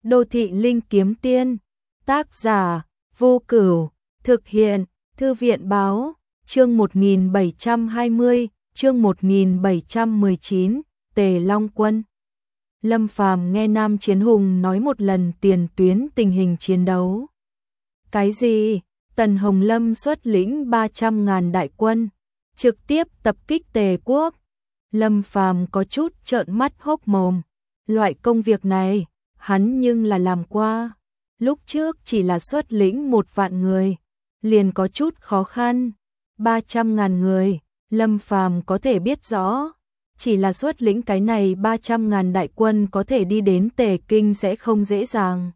Đô thị linh kiếm tiên, tác giả, Vô Cửu, thực hiện, Thư viện báo, chương 1720, chương 1719, Tề Long Quân. Lâm Phàm nghe Nam Chiến Hùng nói một lần tiền tuyến tình hình chiến đấu. Cái gì? Tần Hồng Lâm xuất lĩnh 300.000 đại quân, trực tiếp tập kích Tề quốc. Lâm Phàm có chút trợn mắt hốc mồm. Loại công việc này, hắn nhưng là làm qua. Lúc trước chỉ là xuất lĩnh 1 vạn người, liền có chút khó khăn. 300.000 người, Lâm Phàm có thể biết rõ. Chỉ là xuất lĩnh cái này 300.000 đại quân có thể đi đến Tề Kinh sẽ không dễ dàng.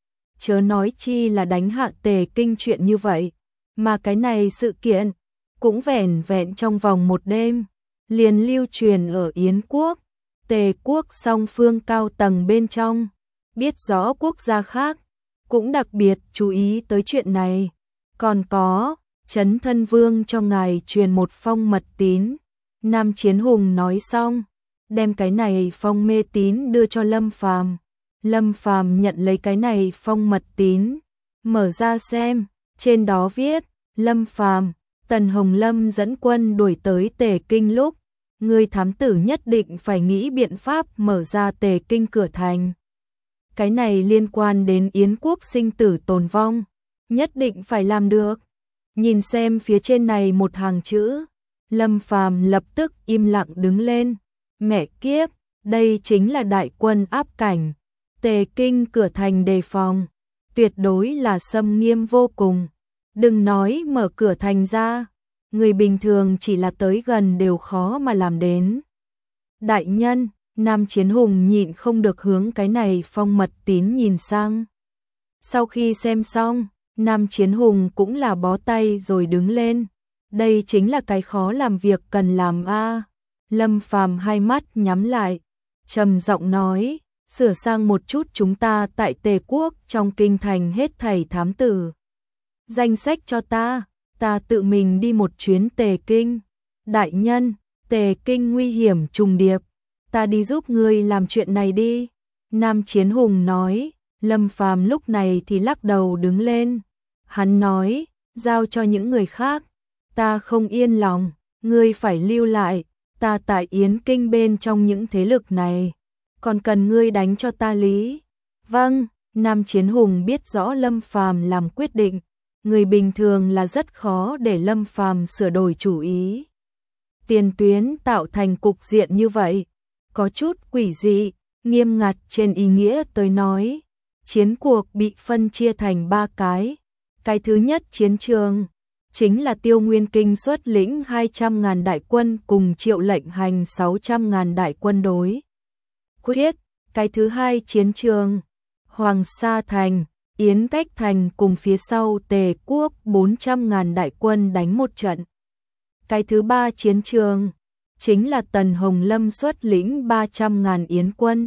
Chớ nói chi là đánh hạ Tề Kinh chuyện như vậy. Mà cái này sự kiện, cũng vẻn vẹn trong vòng 1 đêm, liền lưu truyền ở Yến quốc, Tề quốc song phương cao tầng bên trong. Biết rõ quốc gia khác, cũng đặc biệt chú ý tới chuyện này. Còn có, Trấn Thân Vương cho ngài truyền một phong mật tín. Nam Chiến Hùng nói xong, đem cái này phong mê tín đưa cho Lâm Phàm. Lâm Phàm nhận lấy cái này phong mật tín, mở ra xem, trên đó viết: Lâm Phàm, Tần Hồng Lâm dẫn quân đuổi tới Tề Kinh lúc, ngươi thám tử nhất định phải nghĩ biện pháp mở ra Tề Kinh cửa thành. Cái này liên quan đến Yến quốc sinh tử tồn vong, nhất định phải làm được. Nhìn xem phía trên này một hàng chữ, Lâm Phàm lập tức im lặng đứng lên. Mẹ kiếp, đây chính là đại quân áp cảnh. Tề Kinh cửa thành đề phòng, tuyệt đối là xâm nghiêm vô cùng. Đừng nói mở cửa thành ra, người bình thường chỉ là tới gần đều khó mà làm đến. Đại nhân, Nam Chiến Hùng nhịn không được hướng cái này phong mật tín nhìn sang. Sau khi xem xong, Nam Chiến Hùng cũng là bó tay rồi đứng lên. Đây chính là cái khó làm việc cần làm a. Lâm Phàm hai mắt nhắm lại, trầm giọng nói: sửa sang một chút chúng ta tại Tề quốc trong kinh thành hết thảy thám tử. Danh sách cho ta tự mình đi một chuyến Tề Kinh. Đại nhân, Tề Kinh nguy hiểm trùng điệp, ta đi giúp ngươi làm chuyện này đi. Nam Chiến Hùng nói. Lâm Phàm lúc này thì lắc đầu đứng lên. Hắn nói, giao cho những người khác, ta không yên lòng, ngươi phải lưu lại, ta tại Yến Kinh bên trong những thế lực này, còn cần ngươi đánh cho ta lý. Vâng, Nam Chiến Hùng biết rõ Lâm Phàm làm quyết định, người bình thường là rất khó để Lâm Phàm sửa đổi chủ ý. Tiền tuyến tạo thành cục diện như vậy, có chút quỷ dị, nghiêm ngặt trên ý nghĩa tới nói. Chiến cuộc bị phân chia thành 3 cái. Cái thứ nhất chiến trường, chính là Tiêu Nguyên Kinh xuất lĩnh 200.000 đại quân cùng Triệu Lệnh Hành 600.000 đại quân đối quyết. Cái thứ hai chiến trường, Hoàng Sa Thành, Yến Cách Thành cùng phía sau Tề quốc 400.000 đại quân đánh một trận. Cái thứ ba chiến trường, chính là Tần Hồng Lâm xuất lĩnh 300.000 Yến quân.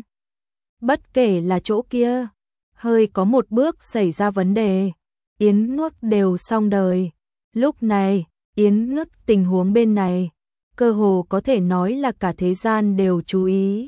Bất kể là chỗ kia, hơi có một bước xảy ra vấn đề, Yến nước đều xong đời. Lúc này, Yến nước tình huống bên này, cơ hồ có thể nói là cả thế gian đều chú ý.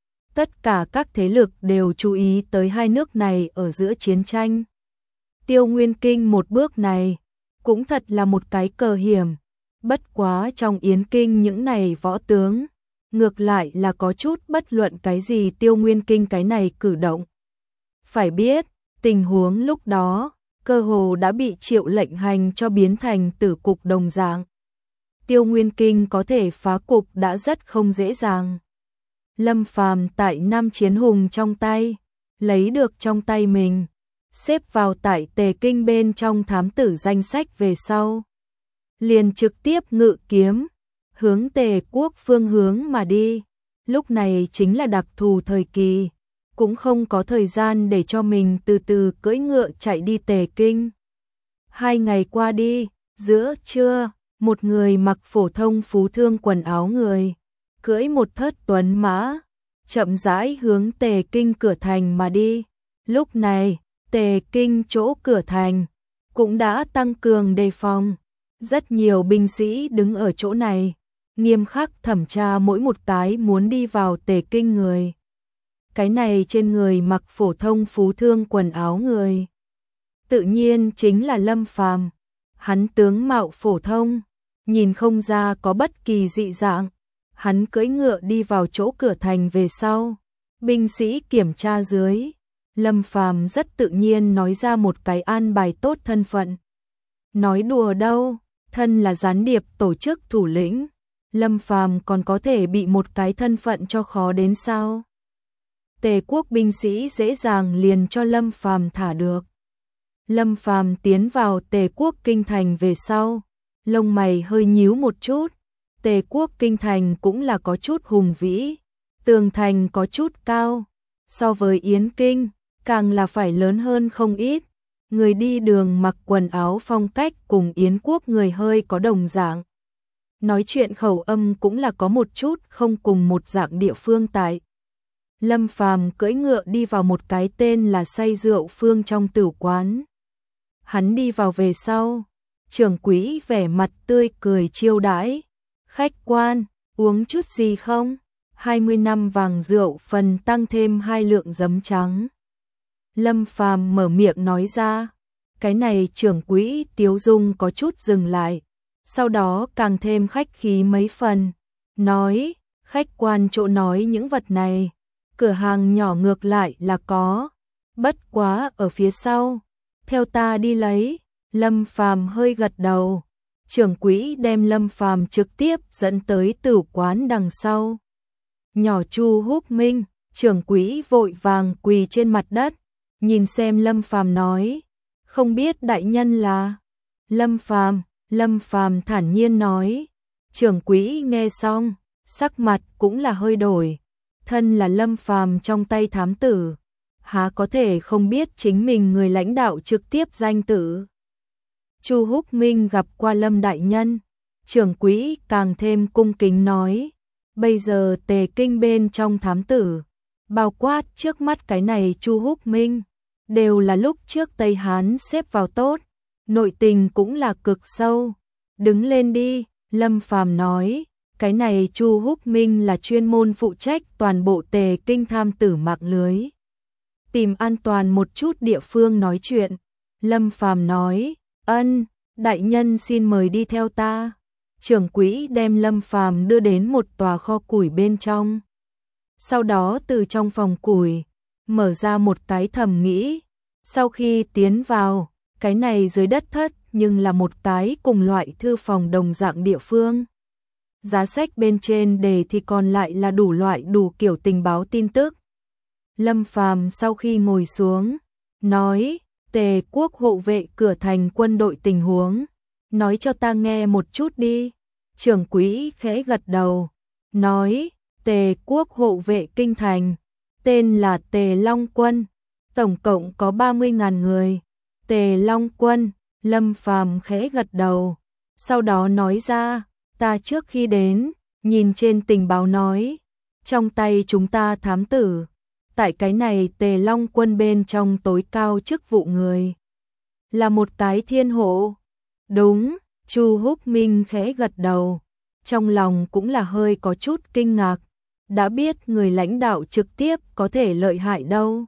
Tất cả các thế lực đều chú ý tới hai nước này ở giữa chiến tranh. Tiêu Nguyên Kinh một bước này, cũng thật là một cái cờ hiểm. Bất quá trong Yến Kinh những này võ tướng, ngược lại là có chút bất luận cái gì Tiêu Nguyên Kinh cái này cử động. Phải biết, tình huống lúc đó, cơ hồ đã bị Triệu Lệnh Hành cho biến thành tử cục đồng dạng. Tiêu Nguyên Kinh có thể phá cục đã rất không dễ dàng. Lâm Phàm tại Nam Chiến Hùng trong tay, lấy được trong tay mình, xếp vào tại Tề Kinh bên trong thám tử danh sách về sau. Liền trực tiếp ngự kiếm, hướng Tề quốc phương hướng mà đi. Lúc này chính là đặc thù thời kỳ, cũng không có thời gian để cho mình từ từ cưỡi ngựa chạy đi Tề Kinh. 2 ngày qua đi, giữa trưa, một người mặc phổ thông phú thương quần áo người, cưỡi một thớt tuấn mã, chậm rãi hướng Tề Kinh cửa thành mà đi. Lúc này, Tề Kinh chỗ cửa thành cũng đã tăng cường đề phòng. Rất nhiều binh sĩ đứng ở chỗ này, nghiêm khắc thẩm tra mỗi một cái muốn đi vào Tề Kinh người. cái này trên người mặc phổ thông phú thương quần áo người. Tự nhiên chính là Lâm Phàm. Hắn tướng mạo phổ thông, nhìn không ra có bất kỳ dị dạng. Hắn cưỡi ngựa đi vào chỗ cửa thành về sau. Binh sĩ kiểm tra dưới. Lâm Phàm rất tự nhiên nói ra một cái an bài tốt thân phận. Nói đùa đâu, thân là gián điệp tổ chức thủ lĩnh. Lâm Phàm còn có thể bị một cái thân phận cho khó đến sao? Tề quốc binh sĩ dễ dàng liền cho Lâm Phàm thả được. Lâm Phàm tiến vào Tề quốc kinh thành về sau, lông mày hơi nhíu một chút. Tề quốc kinh thành cũng là có chút hùng vĩ, tường thành có chút cao, so với Yến Kinh, càng là phải lớn hơn không ít. Người đi đường mặc quần áo phong cách cùng Yến quốc người hơi có đồng dạng. Nói chuyện khẩu âm cũng là có một chút không cùng một dạng địa phương tại. Lâm Phàm cưỡi ngựa đi vào một cái tên là Say Rượu Phương trong tử quán. Hắn đi vào về sau, trưởng quỹ vẻ mặt tươi cười chiêu đãi. Khách quan, uống chút gì không? 20 năm vàng rượu phần tăng thêm 2 lượng giấm trắng. Lâm Phàm mở miệng nói ra. Cái này trưởng quỹ Tiếu Dung có chút dừng lại. Sau đó càng thêm khách khí mấy phần. Nói, khách quan chỗ nói những vật này. Cửa hàng nhỏ ngược lại là có. Bất quá ở phía sau. Theo ta đi lấy. Lâm Phàm hơi gật đầu. Trưởng quỹ đem Lâm Phàm trực tiếp dẫn tới tử quán đằng sau. Nhỏ Chu Húc Minh, trưởng quỹ vội vàng quỳ trên mặt đất, nhìn xem Lâm Phàm nói, không biết đại nhân là Lâm Phàm thản nhiên nói. Trưởng quỹ nghe xong, sắc mặt cũng là hơi đổi, thân là Lâm Phàm trong tay thám tử, há có thể không biết chính mình người lãnh đạo trực tiếp danh tự. Chu Húc Minh gặp qua Lâm đại nhân, trưởng quỹ càng thêm cung kính nói, bây giờ Tề Kinh bên trong thám tử, bao quát trước mắt cái này Chu Húc Minh, đều là lúc trước Tây Hán xếp vào tốt, nội tình cũng là cực sâu. Đứng lên đi, Lâm Phàm nói, cái này Chu Húc Minh là chuyên môn phụ trách toàn bộ Tề Kinh tham tử mạng lưới. Tìm an toàn một chút địa phương nói chuyện. Lâm Phàm nói, ân, đại nhân xin mời đi theo ta. Trưởng quỹ đem Lâm Phàm đưa đến một tòa kho củi bên trong. Sau đó từ trong phòng củi, mở ra một cái thầm nghĩ. Sau khi tiến vào, cái này dưới đất thất nhưng là một cái cùng loại thư phòng đồng dạng địa phương. Giá sách bên trên đề thì còn lại là đủ loại đủ kiểu tình báo tin tức. Lâm Phàm sau khi ngồi xuống, nói, Tề quốc hộ vệ cửa thành quân đội tình huống, nói cho ta nghe một chút đi. Trưởng quỹ khẽ gật đầu, nói, Tề quốc hộ vệ kinh thành, tên là Tề Long quân, tổng cộng có 30.000 người. Tề Long quân, Lâm Phàm khẽ gật đầu, sau đó nói ra, ta trước khi đến, nhìn trên tình báo nói, trong tay chúng ta thám tử, tại cái này Tề Long quân bên trong tối cao chức vụ người, là một cái thiên hộ. Đúng, Chu Húc Minh khẽ gật đầu, trong lòng cũng là hơi có chút kinh ngạc, đã biết người lãnh đạo trực tiếp có thể lợi hại đâu.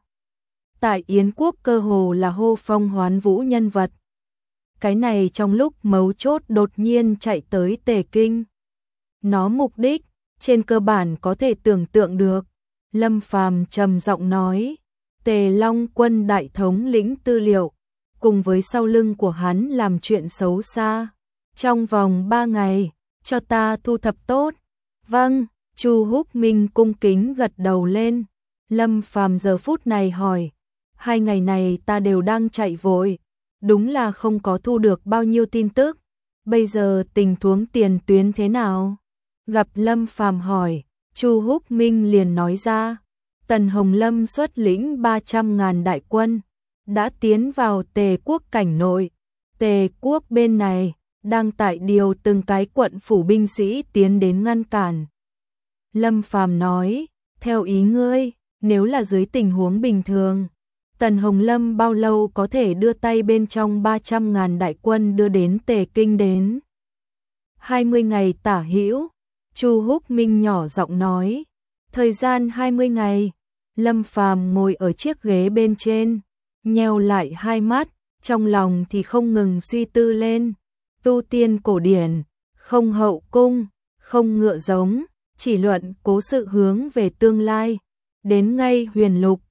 Tại Yến quốc cơ hồ là hô phong hoán vũ nhân vật. Cái này trong lúc mấu chốt đột nhiên chạy tới Tề Kinh. Nó mục đích, trên cơ bản có thể tưởng tượng được. Lâm Phàm trầm giọng nói, Tề Long quân đại thống lĩnh tư liệu, cùng với sau lưng của hắn làm chuyện xấu xa. Trong vòng 3 ngày, cho ta thu thập tốt. Vâng, Chu Húc Minh cung kính gật đầu lên. Lâm Phàm giờ phút này hỏi, 2 ngày này ta đều đang chạy vội, đúng là không có thu được bao nhiêu tin tức. Bây giờ tình huống tiền tuyến thế nào? Gặp Lâm Phàm hỏi, Chu Húc Minh liền nói ra, Tần Hồng Lâm xuất lĩnh 300.000 đại quân, đã tiến vào Tề quốc cảnh nội. Tề quốc bên này đang tại điều từng cái quận phủ binh sĩ tiến đến ngăn cản. Lâm Phàm nói, theo ý ngươi, nếu là dưới tình huống bình thường, Tần Hồng Lâm bao lâu có thể đưa tay bên trong 300.000 đại quân đưa đến Tề Kinh đến? 20 ngày tả hữu, Chu Húc Minh nhỏ giọng nói, thời gian 20 ngày, Lâm Phàm ngồi ở chiếc ghế bên trên, nheo lại hai mắt, trong lòng thì không ngừng suy tư lên. Tu tiên cổ điển, không hậu cung, không ngựa giống, chỉ luận cố sự hướng về tương lai. Đến ngay huyền lục,